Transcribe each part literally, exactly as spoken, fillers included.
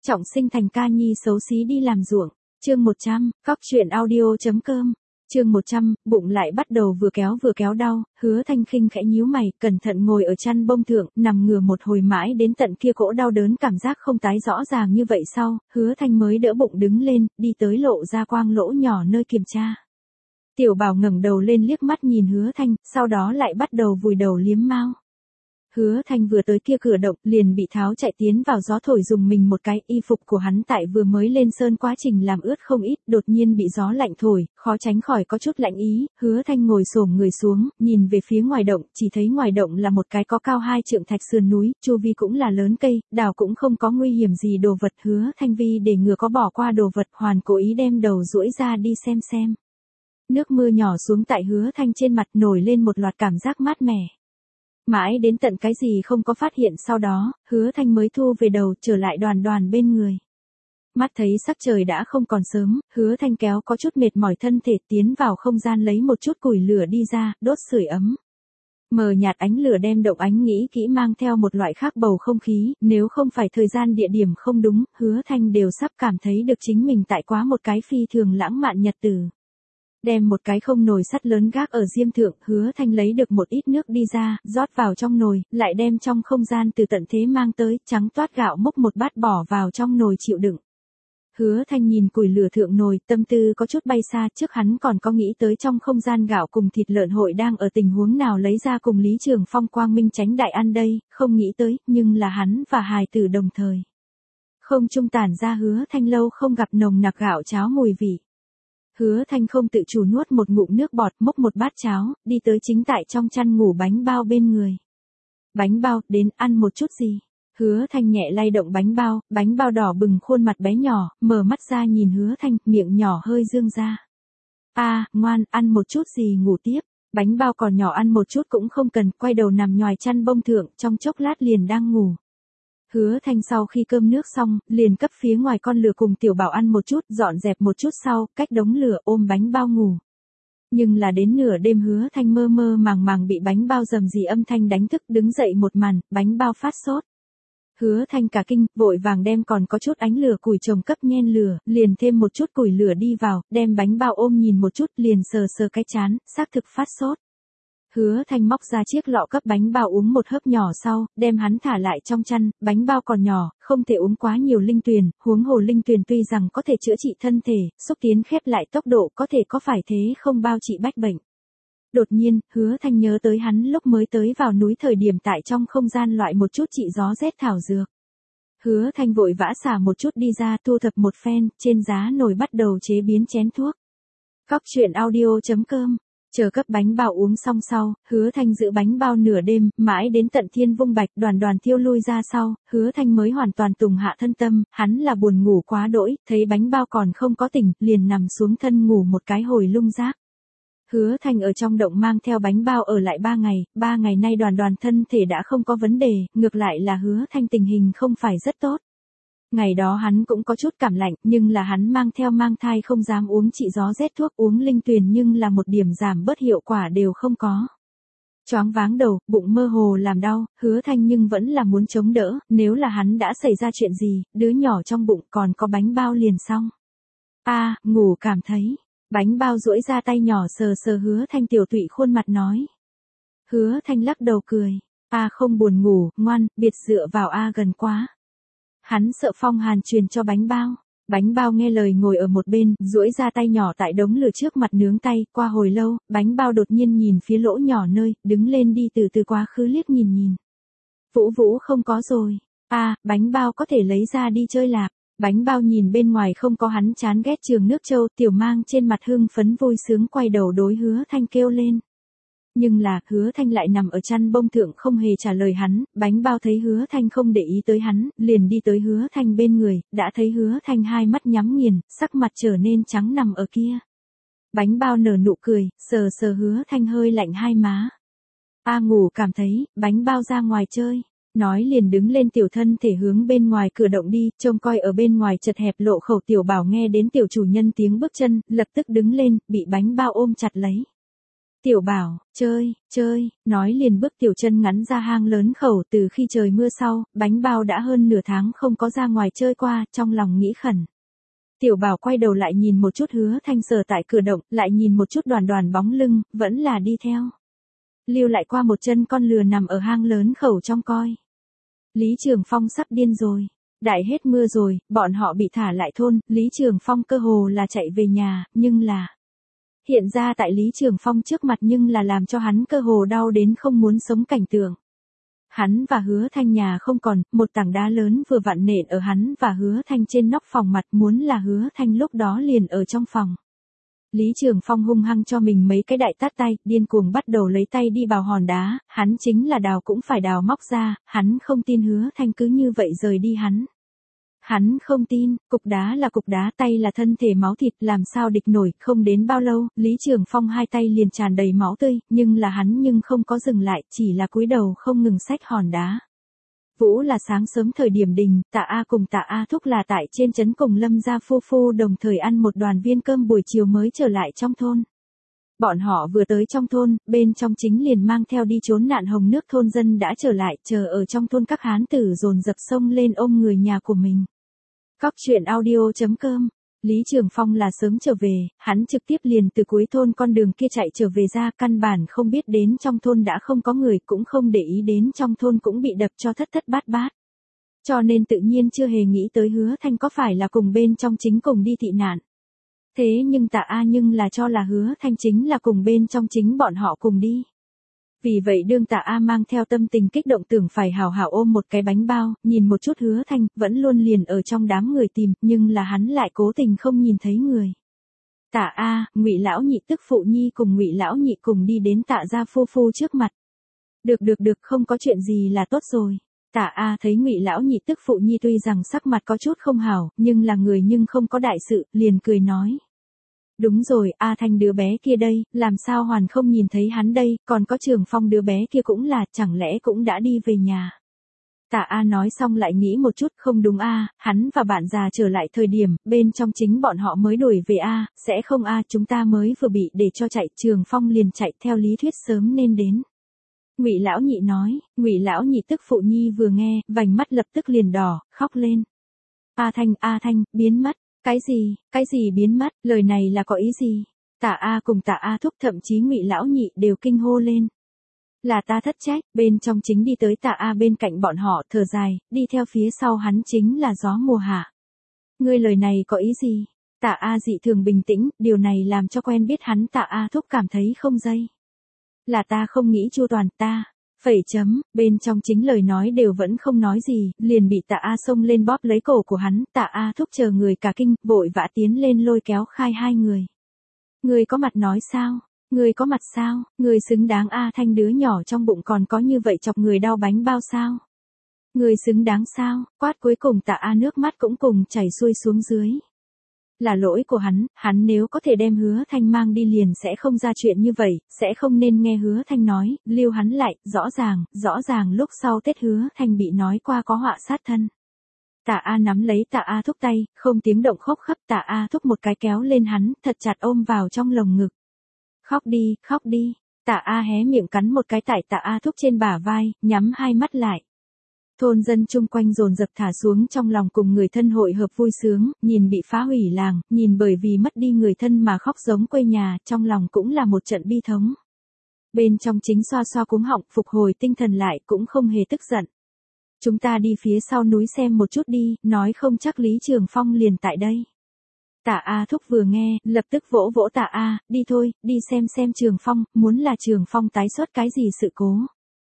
trọng sinh thành ca nhi xấu xí đi làm ruộng. Chương một trăm, cóc truyện audio.com. Chương một trăm, bụng lại bắt đầu vừa kéo vừa kéo đau, Hứa Thanh khinh khẽ nhíu mày, cẩn thận ngồi ở chăn bông thượng, nằm ngửa một hồi mãi đến tận kia cỗ đau đớn cảm giác không tái rõ ràng như vậy sau, Hứa Thanh mới đỡ bụng đứng lên, đi tới lộ ra quang lỗ nhỏ nơi kiểm tra. Tiểu Bảo ngẩng đầu lên liếc mắt nhìn Hứa Thanh, sau đó lại bắt đầu vùi đầu liếm mao. Hứa Thanh vừa tới kia cửa động, liền bị tháo chạy tiến vào gió thổi dùng mình một cái, y phục của hắn tại vừa mới lên sơn quá trình làm ướt không ít, đột nhiên bị gió lạnh thổi, khó tránh khỏi có chút lạnh ý, Hứa Thanh ngồi xổm người xuống, nhìn về phía ngoài động, chỉ thấy ngoài động là một cái có cao hai trượng thạch sườn núi, chu vi cũng là lớn cây, đào cũng không có nguy hiểm gì đồ vật, Hứa Thanh vì để ngừa có bỏ qua đồ vật, hoàn cố ý đem đầu duỗi ra đi xem xem. Nước mưa nhỏ xuống tại Hứa Thanh trên mặt nổi lên một loạt cảm giác mát mẻ. Mãi đến tận cái gì không có phát hiện sau đó, Hứa Thanh mới thu về đầu trở lại Đoàn Đoàn bên người. Mắt thấy sắc trời đã không còn sớm, Hứa Thanh kéo có chút mệt mỏi thân thể tiến vào không gian lấy một chút củi lửa đi ra, đốt sưởi ấm. Mờ nhạt ánh lửa đem động ánh nghĩ kỹ mang theo một loại khác bầu không khí, nếu không phải thời gian địa điểm không đúng, Hứa Thanh đều sắp cảm thấy được chính mình tại quá một cái phi thường lãng mạn nhật tử. Đem một cái không nồi sắt lớn gác ở diêm thượng, Hứa Thanh lấy được một ít nước đi ra, rót vào trong nồi, lại đem trong không gian từ tận thế mang tới, trắng toát gạo múc một bát bỏ vào trong nồi chịu đựng. Hứa Thanh nhìn củi lửa thượng nồi, tâm tư có chút bay xa, trước hắn còn có nghĩ tới trong không gian gạo cùng thịt lợn hội đang ở tình huống nào lấy ra cùng Lý Trường Phong quang minh tránh đại ăn đây, không nghĩ tới, nhưng là hắn và hài tử đồng thời. Không trung tản ra Hứa Thanh lâu không gặp nồng nặc gạo cháo mùi vị. Hứa Thanh không tự chủ nuốt một ngụm nước bọt, múc một bát cháo, đi tới chính tại trong chăn ngủ bánh bao bên người. Bánh bao, đến ăn một chút gì? Hứa Thanh nhẹ lay động bánh bao, bánh bao đỏ bừng khuôn mặt bé nhỏ, mở mắt ra nhìn Hứa Thanh, miệng nhỏ hơi dương ra. A, à, ngoan, ăn một chút gì ngủ tiếp. Bánh bao còn nhỏ ăn một chút cũng không cần, quay đầu nằm nhòi chăn bông thượng, trong chốc lát liền đang ngủ. Hứa Thanh sau khi cơm nước xong, liền cấp phía ngoài con lửa cùng Tiểu Bảo ăn một chút, dọn dẹp một chút sau, cách đống lửa ôm bánh bao ngủ. Nhưng là đến nửa đêm Hứa Thanh mơ mơ màng màng bị bánh bao rầm rì âm thanh đánh thức, đứng dậy một màn, bánh bao phát sốt. Hứa Thanh cả kinh, vội vàng đem còn có chút ánh lửa củi trồng cấp nhen lửa, liền thêm một chút củi lửa đi vào, đem bánh bao ôm nhìn một chút, liền sờ sờ cái trán, xác thực phát sốt. Hứa Thanh móc ra chiếc lọ cấp bánh bao uống một hớp nhỏ sau, đem hắn thả lại trong chăn, bánh bao còn nhỏ, không thể uống quá nhiều linh tuyền, huống hồ linh tuyền tuy rằng có thể chữa trị thân thể, xúc tiến khép lại tốc độ có thể có phải thế không bao trị bách bệnh. Đột nhiên, Hứa Thanh nhớ tới hắn lúc mới tới vào núi thời điểm tại trong không gian loại một chút trị gió rét thảo dược. Hứa Thanh vội vã xả một chút đi ra thu thập một phen, trên giá nồi bắt đầu chế biến chén thuốc. Cóc truyện audio.com. Chờ cấp bánh bao uống xong sau, Hứa Thanh giữ bánh bao nửa đêm, mãi đến tận thiên vung bạch Đoàn Đoàn thiêu lui ra sau, Hứa Thanh mới hoàn toàn tùng hạ thân tâm, hắn là buồn ngủ quá đỗi, thấy bánh bao còn không có tỉnh, liền nằm xuống thân ngủ một cái hồi lung giác. Hứa Thanh ở trong động mang theo bánh bao ở lại ba ngày, ba ngày nay Đoàn Đoàn thân thể đã không có vấn đề, ngược lại là Hứa Thanh tình hình không phải rất tốt. Ngày đó hắn cũng có chút cảm lạnh, nhưng là hắn mang theo mang thai không dám uống trị gió rét thuốc uống linh tuyền nhưng là một điểm giảm bớt hiệu quả đều không có. Choáng váng đầu, bụng mơ hồ làm đau, Hứa Thanh nhưng vẫn là muốn chống đỡ, nếu là hắn đã xảy ra chuyện gì, đứa nhỏ trong bụng còn có bánh bao liền xong. A, à, ngủ cảm thấy, bánh bao duỗi ra tay nhỏ sờ sờ Hứa Thanh tiểu tụy khuôn mặt nói. Hứa Thanh lắc đầu cười, a à, không buồn ngủ, ngoan, biệt dựa vào a à gần quá. Hắn sợ phong hàn truyền cho bánh bao. Bánh bao nghe lời ngồi ở một bên, duỗi ra tay nhỏ tại đống lửa trước mặt nướng tay, qua hồi lâu, bánh bao đột nhiên nhìn phía lỗ nhỏ nơi, đứng lên đi từ từ quá khứ liếc nhìn nhìn. Vũ Vũ không có rồi. A, à, bánh bao có thể lấy ra đi chơi lạc. Bánh bao nhìn bên ngoài không có hắn chán ghét trường nước châu, Tiểu Mang trên mặt hưng phấn vui sướng quay đầu đối Hứa Thanh kêu lên. Nhưng là, Hứa Thanh lại nằm ở chăn bông thượng không hề trả lời hắn, bánh bao thấy Hứa Thanh không để ý tới hắn, liền đi tới Hứa Thanh bên người, đã thấy Hứa Thanh hai mắt nhắm nghiền, sắc mặt trở nên trắng nằm ở kia. Bánh bao nở nụ cười, sờ sờ Hứa Thanh hơi lạnh hai má. A ngủ cảm thấy, bánh bao ra ngoài chơi. Nói liền đứng lên tiểu thân thể hướng bên ngoài cửa động đi, trông coi ở bên ngoài chật hẹp lộ khẩu Tiểu Bảo nghe đến tiểu chủ nhân tiếng bước chân, lập tức đứng lên, bị bánh bao ôm chặt lấy. Tiểu Bảo, chơi, chơi, nói liền bước tiểu chân ngắn ra hang lớn khẩu. Từ khi trời mưa sau, bánh bao đã hơn nửa tháng không có ra ngoài chơi qua, trong lòng nghĩ khẩn. Tiểu Bảo quay đầu lại nhìn một chút Hứa Thanh sờ tại cửa động, lại nhìn một chút Đoàn Đoàn bóng lưng, vẫn là đi theo. Lưu lại qua một chân con lừa nằm ở hang lớn khẩu trong coi. Lý Trường Phong sắp điên rồi. Đại hết mưa rồi, bọn họ bị thả lại thôn, Lý Trường Phong cơ hồ là chạy về nhà, nhưng là... Hiện ra tại Lý Trường Phong trước mặt nhưng là làm cho hắn cơ hồ đau đến không muốn sống cảnh tượng. Hắn và Hứa Thanh nhà không còn, một tảng đá lớn vừa vặn nện ở hắn và Hứa Thanh trên nóc phòng mặt, muốn là Hứa Thanh lúc đó liền ở trong phòng. Lý Trường Phong hung hăng cho mình mấy cái đại tát tay, điên cuồng bắt đầu lấy tay đi bào hòn đá, hắn chính là đào cũng phải đào móc ra, hắn không tin Hứa Thanh cứ như vậy rời đi hắn. Hắn không tin, cục đá là cục đá, tay là thân thể máu thịt, làm sao địch nổi. Không đến bao lâu, Lý Trường Phong hai tay liền tràn đầy máu tươi, nhưng là hắn nhưng không có dừng lại, chỉ là cúi đầu không ngừng xách hòn đá. Vũ là sáng sớm thời điểm đình, Tạ A cùng Tạ A Thúc là tại trên trấn cùng Lâm gia phu phu đồng thời ăn một đoàn viên cơm buổi chiều mới trở lại trong thôn. Bọn họ vừa tới trong thôn, bên trong chính liền mang theo đi trốn nạn hồng nước thôn dân đã trở lại, chờ ở trong thôn các hán tử dồn dập xông lên ôm người nhà của mình. Cóc truyện audio chấm com. Lý Trường Phong là sớm trở về, hắn trực tiếp liền từ cuối thôn con đường kia chạy trở về ra, căn bản không biết đến trong thôn đã không có người, cũng không để ý đến trong thôn cũng bị đập cho thất thất bát bát. Cho nên tự nhiên chưa hề nghĩ tới Hứa Thanh có phải là cùng bên trong chính cùng đi thị nạn. Thế nhưng Tạ A nhưng là cho là Hứa Thanh chính là cùng bên trong chính bọn họ cùng đi. Vì vậy đương Tạ A mang theo tâm tình kích động tưởng phải hào hào ôm một cái bánh bao, nhìn một chút Hứa Thanh, vẫn luôn liền ở trong đám người tìm, nhưng là hắn lại cố tình không nhìn thấy người. Tạ A, Ngụy lão nhị tức phụ nhi cùng Ngụy lão nhị cùng đi đến Tạ gia phu phu trước mặt. Được được được, không có chuyện gì là tốt rồi. Tạ A thấy Ngụy lão nhị tức phụ nhi tuy rằng sắc mặt có chút không hảo, nhưng là người nhưng không có đại sự, liền cười nói. Đúng rồi, A Thanh đứa bé kia đây, làm sao hoàn không nhìn thấy hắn đây, còn có Trường Phong đứa bé kia cũng là, chẳng lẽ cũng đã đi về nhà. Tạ A nói xong lại nghĩ một chút, không đúng A, hắn và bạn già trở lại thời điểm, bên trong chính bọn họ mới đuổi về A, sẽ không A, chúng ta mới vừa bị để cho chạy, Trường Phong liền chạy, theo lý thuyết sớm nên đến. Ngụy lão nhị nói, Ngụy lão nhị tức phụ nhi vừa nghe, vành mắt lập tức liền đỏ, khóc lên. A Thanh, A Thanh, biến mất. Cái gì, cái gì biến mất, lời này là có ý gì? Tạ A cùng Tạ A Thúc thậm chí Ngụy lão nhị đều kinh hô lên. Là ta thất trách, bên trong chính đi tới Tạ A bên cạnh bọn họ, thở dài, đi theo phía sau hắn chính là gió mùa hạ. Ngươi lời này có ý gì? Tạ A dị thường bình tĩnh, điều này làm cho quen biết hắn Tạ A Thúc cảm thấy không dây. Là ta không nghĩ chu toàn, ta. Phẩy chấm, bên trong chính lời nói đều vẫn không nói gì, liền bị Tạ A xông lên bóp lấy cổ của hắn, Tạ A Thúc chờ người cả kinh, vội vã tiến lên lôi kéo khai hai người. Người có mặt nói sao? Người có mặt sao? Người xứng đáng A Thanh đứa nhỏ trong bụng còn có như vậy chọc người đau bánh bao sao? Người xứng đáng sao? Quát cuối cùng Tạ A nước mắt cũng cùng chảy xuôi xuống dưới. Là lỗi của hắn, hắn nếu có thể đem Hứa Thanh mang đi liền sẽ không ra chuyện như vậy, sẽ không nên nghe Hứa Thanh nói, lưu hắn lại, rõ ràng, rõ ràng lúc sau Tết Hứa Thanh bị nói qua có họa sát thân. Tạ A nắm lấy Tạ A Thúc tay, không tiếng động khóc khắp, Tạ A Thúc một cái kéo lên hắn, thật chặt ôm vào trong lồng ngực. Khóc đi, khóc đi, Tạ A hé miệng cắn một cái tại Tạ A Thúc trên bả vai, nhắm hai mắt lại. Thôn dân chung quanh dồn dập thả xuống trong lòng cùng người thân hội hợp vui sướng, nhìn bị phá hủy làng, nhìn bởi vì mất đi người thân mà khóc giống quê nhà, trong lòng cũng là một trận bi thống. Bên trong chính xoa xoa cuống họng, phục hồi tinh thần lại, cũng không hề tức giận. Chúng ta đi phía sau núi xem một chút đi, nói không chắc Lý Trường Phong liền tại đây. Tạ A Thúc vừa nghe, lập tức vỗ vỗ Tạ A, đi thôi, đi xem xem Trường Phong, muốn là Trường Phong tái xuất cái gì sự cố.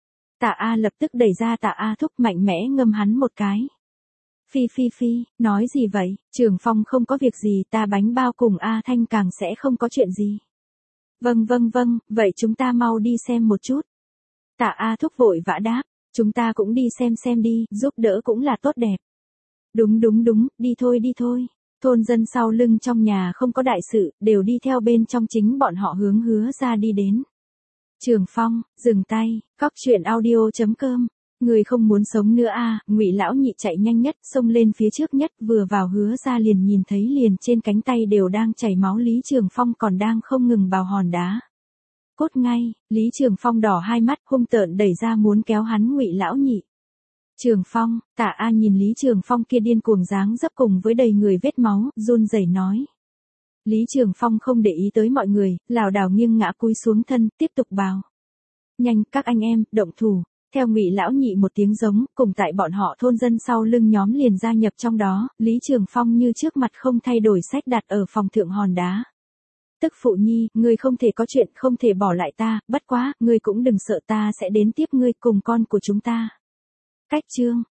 Tạ A lập tức đẩy ra Tạ A Thúc mạnh mẽ ngâm hắn một cái. Phi phi phi, nói gì vậy, Trường Phong không có việc gì, ta bánh bao cùng A Thanh càng sẽ không có chuyện gì. Vâng vâng vâng, vậy chúng ta mau đi xem một chút. Tạ A Thúc vội vã đáp, chúng ta cũng đi xem xem đi, giúp đỡ cũng là tốt đẹp. Đúng đúng đúng, đi thôi đi thôi. Thôn dân sau lưng trong nhà không có đại sự, đều đi theo bên trong chính bọn họ hướng Hứa ra đi đến. Trường Phong, dừng tay, cóc truyện audio chấm com. Người không muốn sống nữa a, Ngụy lão nhị chạy nhanh nhất, xông lên phía trước nhất, vừa vào Hứa ra liền nhìn thấy liền trên cánh tay đều đang chảy máu Lý Trường Phong còn đang không ngừng bào hòn đá. cốt ngay, Lý Trường Phong đỏ hai mắt hung tợn đẩy ra muốn kéo hắn Ngụy lão nhị. Trường Phong, Tạ A nhìn Lý Trường Phong kia điên cuồng dáng dấp cùng với đầy người vết máu, run rẩy nói. Lý Trường Phong không để ý tới mọi người, lảo đảo nghiêng ngã cúi xuống thân, tiếp tục bảo. Nhanh, các anh em, động thủ. Theo Ngụy lão nhị một tiếng giống, cùng tại bọn họ thôn dân sau lưng nhóm liền gia nhập trong đó, Lý Trường Phong như trước mặt không thay đổi sách đặt ở phòng thượng hòn đá. Tức phụ nhi, ngươi không thể có chuyện không thể bỏ lại ta, bất quá, ngươi cũng đừng sợ ta sẽ đến tiếp ngươi cùng con của chúng ta. Cách chương